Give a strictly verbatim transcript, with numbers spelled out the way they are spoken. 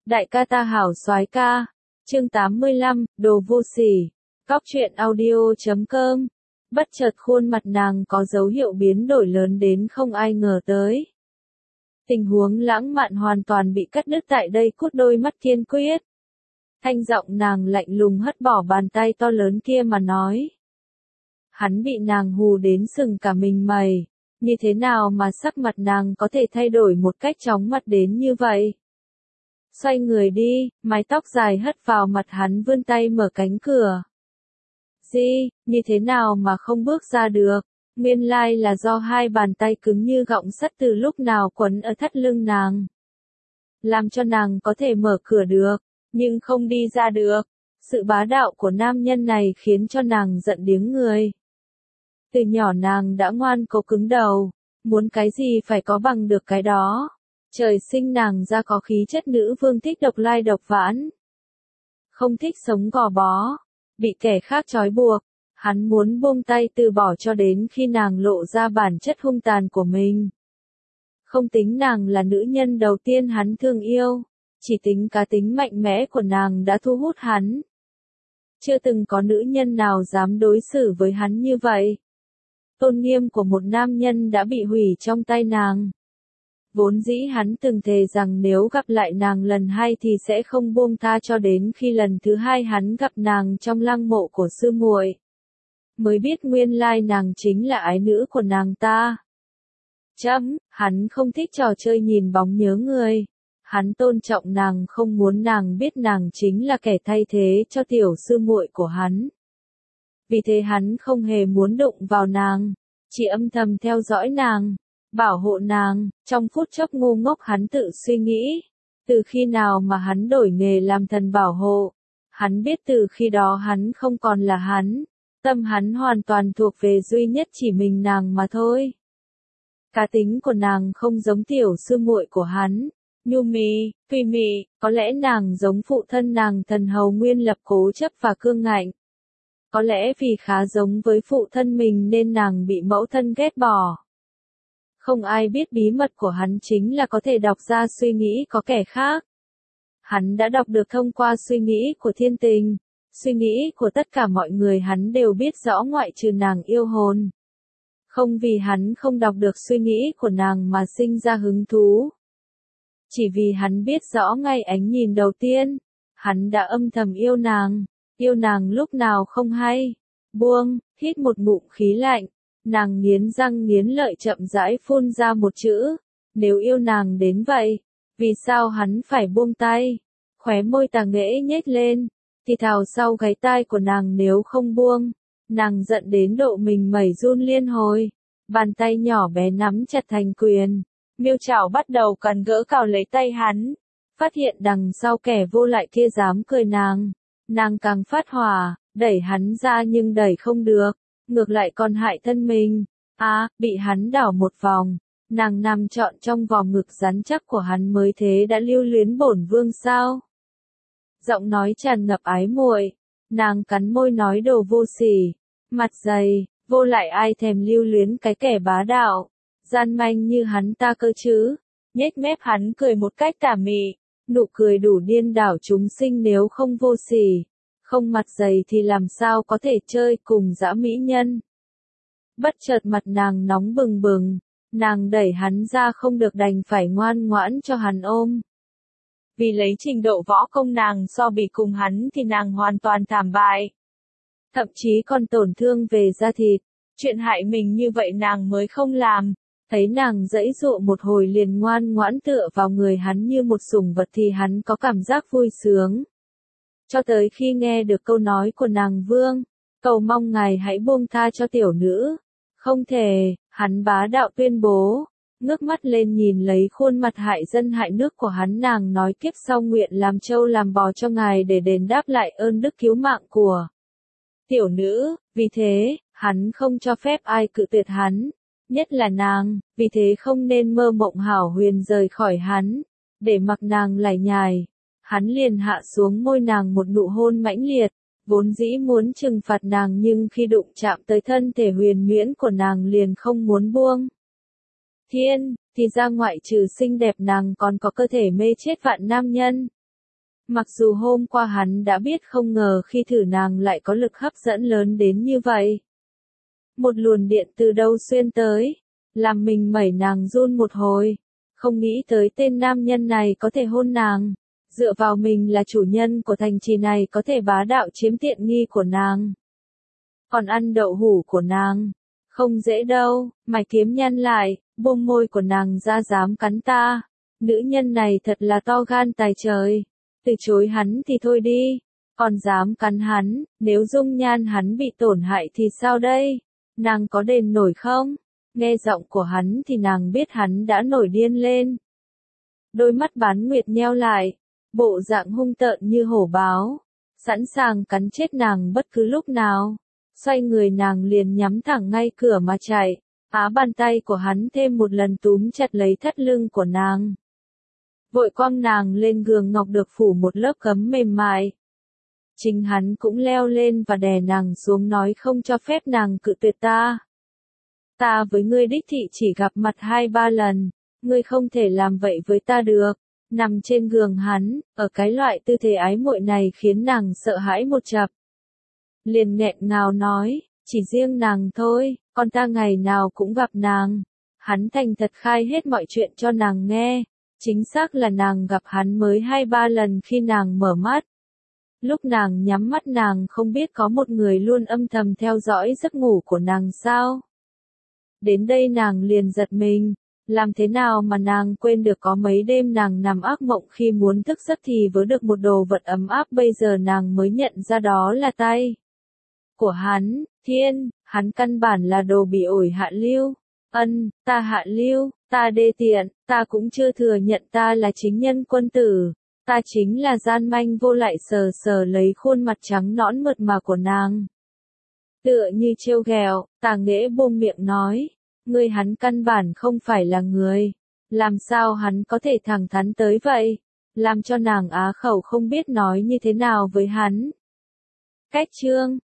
Đại ca ta hảo soái ca. Chương tám mươi lăm, đồ vô sỉ. Cóc truyện audio chấm com. Bất chợt khuôn mặt nàng có dấu hiệu biến đổi lớn đến không ai ngờ tới. Tình huống lãng mạn hoàn toàn bị cắt đứt tại đây, cút đôi mắt kiên quyết. Thanh giọng nàng lạnh lùng hất bỏ bàn tay to lớn kia mà nói. Hắn bị nàng hù đến sừng cả mình mày. Như thế nào mà sắc mặt nàng có thể thay đổi một cách chóng mặt đến như vậy? Xoay người đi, mái tóc dài hất vào mặt hắn, vươn tay mở cánh cửa. Di, như thế nào mà không bước ra được? Nguyên lai là do hai bàn tay cứng như gọng sắt từ lúc nào quấn ở thắt lưng nàng. Làm cho nàng có thể mở cửa được, nhưng không đi ra được. Sự bá đạo của nam nhân này khiến cho nàng giận điếng người. Từ nhỏ nàng đã ngoan cố cứng đầu, muốn cái gì phải có bằng được cái đó. Trời sinh nàng ra có khí chất nữ vương, thích độc lai độc vãn. Không thích sống gò bó, bị kẻ khác trói buộc. Hắn muốn buông tay từ bỏ cho đến khi nàng lộ ra bản chất hung tàn của mình. Không tính nàng là nữ nhân đầu tiên hắn thương yêu, chỉ tính cá tính mạnh mẽ của nàng đã thu hút hắn. Chưa từng có nữ nhân nào dám đối xử với hắn như vậy. Tôn nghiêm của một nam nhân đã bị hủy trong tay nàng. Vốn dĩ hắn từng thề rằng nếu gặp lại nàng lần hai thì sẽ không buông tha cho đến khi lần thứ hai hắn gặp nàng trong lăng mộ của sư muội. Mới biết nguyên lai nàng chính là ái nữ của nàng ta. Chấm, hắn không thích trò chơi nhìn bóng nhớ người. Hắn tôn trọng nàng, không muốn nàng biết nàng chính là kẻ thay thế cho tiểu sư muội của hắn. Vì thế hắn không hề muốn đụng vào nàng, chỉ âm thầm theo dõi nàng, bảo hộ nàng. Trong phút chốc ngu ngốc hắn tự suy nghĩ, từ khi nào mà hắn đổi nghề làm thần bảo hộ. Hắn biết từ khi đó hắn không còn là hắn, tâm hắn hoàn toàn thuộc về duy nhất chỉ mình nàng mà thôi. Cá tính của nàng không giống tiểu sư muội của hắn, nhu mì, phi mì, có lẽ nàng giống phụ thân nàng Thần Hầu Nguyên Lập, cố chấp và cương ngạnh. Có lẽ vì khá giống với phụ thân mình nên nàng bị mẫu thân ghét bỏ. Không ai biết bí mật của hắn chính là có thể đọc ra suy nghĩ có kẻ khác. Hắn đã đọc được thông qua suy nghĩ của thiên tình, suy nghĩ của tất cả mọi người hắn đều biết rõ ngoại trừ nàng yêu hồn. Không vì hắn không đọc được suy nghĩ của nàng mà sinh ra hứng thú. Chỉ vì hắn biết rõ ngay ánh nhìn đầu tiên, hắn đã âm thầm yêu nàng. Yêu nàng lúc nào không hay. Buông, hít một ngụm khí lạnh. Nàng nghiến răng nghiến lợi chậm rãi phun ra một chữ. Nếu yêu nàng đến vậy, vì sao hắn phải buông tay? Khóe môi tà nghễ nhếch lên, thì thào sau gáy tai của nàng nếu không buông. Nàng giận đến độ mình mẩy run liên hồi. Bàn tay nhỏ bé nắm chặt thành quyền. Miêu chảo bắt đầu cần gỡ cào lấy tay hắn. Phát hiện đằng sau kẻ vô lại kia dám cười nàng. Nàng càng phát hỏa, đẩy hắn ra nhưng đẩy không được, ngược lại còn hại thân mình. À, bị hắn đảo một vòng, nàng nằm trọn trong vòng ngực rắn chắc của hắn mới thế đã lưu luyến bổn vương sao? Giọng nói tràn ngập ái muội, nàng cắn môi nói đồ vô sỉ, mặt dày, vô lại ai thèm lưu luyến cái kẻ bá đạo, gian manh như hắn ta cơ chứ? Nhếch mép hắn cười một cách tà mị. Nụ cười đủ điên đảo chúng sinh, nếu không vô sỉ, không mặt dày thì làm sao có thể chơi cùng dã mỹ nhân. Bất chợt mặt nàng nóng bừng bừng, nàng đẩy hắn ra không được đành phải ngoan ngoãn cho hắn ôm. Vì lấy trình độ võ công nàng so bì cùng hắn thì nàng hoàn toàn thảm bại. Thậm chí còn tổn thương về da thịt, chuyện hại mình như vậy nàng mới không làm. Thấy nàng giãy giụa một hồi liền ngoan ngoãn tựa vào người hắn như một sủng vật thì hắn có cảm giác vui sướng. Cho tới khi nghe được câu nói của nàng vương, cầu mong ngài hãy buông tha cho tiểu nữ. Không thể, hắn bá đạo tuyên bố, ngước mắt lên nhìn lấy khuôn mặt hại dân hại nước của hắn, nàng nói kiếp sau nguyện làm trâu làm bò cho ngài để đền đáp lại ơn đức cứu mạng của tiểu nữ. Vì thế, hắn không cho phép ai cự tuyệt hắn. Nhất là nàng, vì thế không nên mơ mộng hảo huyền rời khỏi hắn, để mặc nàng lải nhải. Hắn liền hạ xuống môi nàng một nụ hôn mãnh liệt, vốn dĩ muốn trừng phạt nàng nhưng khi đụng chạm tới thân thể huyền nhuyễn của nàng liền không muốn buông. Thiên, thì ra ngoại trừ xinh đẹp nàng còn có cơ thể mê chết vạn nam nhân. Mặc dù hôm qua hắn đã biết không ngờ khi thử nàng lại có lực hấp dẫn lớn đến như vậy. Một luồng điện từ đâu xuyên tới, làm mình mẩy nàng run một hồi. Không nghĩ tới tên nam nhân này có thể hôn nàng. Dựa vào mình là chủ nhân của thành trì này có thể bá đạo chiếm tiện nghi của nàng. Còn ăn đậu hũ của nàng. Không dễ đâu, mày kiếm nhăn lại, buông môi của nàng ra dám cắn ta. Nữ nhân này thật là to gan tài trời. Từ chối hắn thì thôi đi. Còn dám cắn hắn, nếu dung nhan hắn bị tổn hại thì sao đây? Nàng có đền nổi không? Nghe giọng của hắn thì nàng biết hắn đã nổi điên lên. Đôi mắt bán nguyệt nheo lại, bộ dạng hung tợn như hổ báo, sẵn sàng cắn chết nàng bất cứ lúc nào. Xoay người nàng liền nhắm thẳng ngay cửa mà chạy, á bàn tay của hắn thêm một lần túm chặt lấy thắt lưng của nàng. Vội quăng nàng lên giường ngọc được phủ một lớp gấm mềm mại. Chính hắn cũng leo lên và đè nàng xuống nói không cho phép nàng cự tuyệt ta. Ta với ngươi đích thị chỉ gặp mặt hai ba lần, ngươi không thể làm vậy với ta được. Nằm trên giường hắn, ở cái loại tư thế ái muội này khiến nàng sợ hãi một chập. Liền nghẹn ngào nói, chỉ riêng nàng thôi, còn ta ngày nào cũng gặp nàng. Hắn thành thật khai hết mọi chuyện cho nàng nghe. Chính xác là nàng gặp hắn mới hai ba lần khi nàng mở mắt. Lúc nàng nhắm mắt nàng không biết có một người luôn âm thầm theo dõi giấc ngủ của nàng sao. Đến đây nàng liền giật mình, làm thế nào mà nàng quên được có mấy đêm nàng nằm ác mộng khi muốn thức giấc thì vớ được một đồ vật ấm áp bây giờ nàng mới nhận ra đó là tay của hắn. Thiên, hắn căn bản là đồ bị ổi hạ lưu. Ân, ta hạ lưu, ta đê tiện, ta cũng chưa thừa nhận ta là chính nhân quân tử. Ta chính là gian manh vô lại sờ sờ lấy khuôn mặt trắng nõn mượt mà của nàng. Tựa như trêu ghẹo, Tà Nghễ buông miệng nói, ngươi hắn căn bản không phải là người. Làm sao hắn có thể thẳng thắn tới vậy? Làm cho nàng á khẩu không biết nói như thế nào với hắn. Cách chương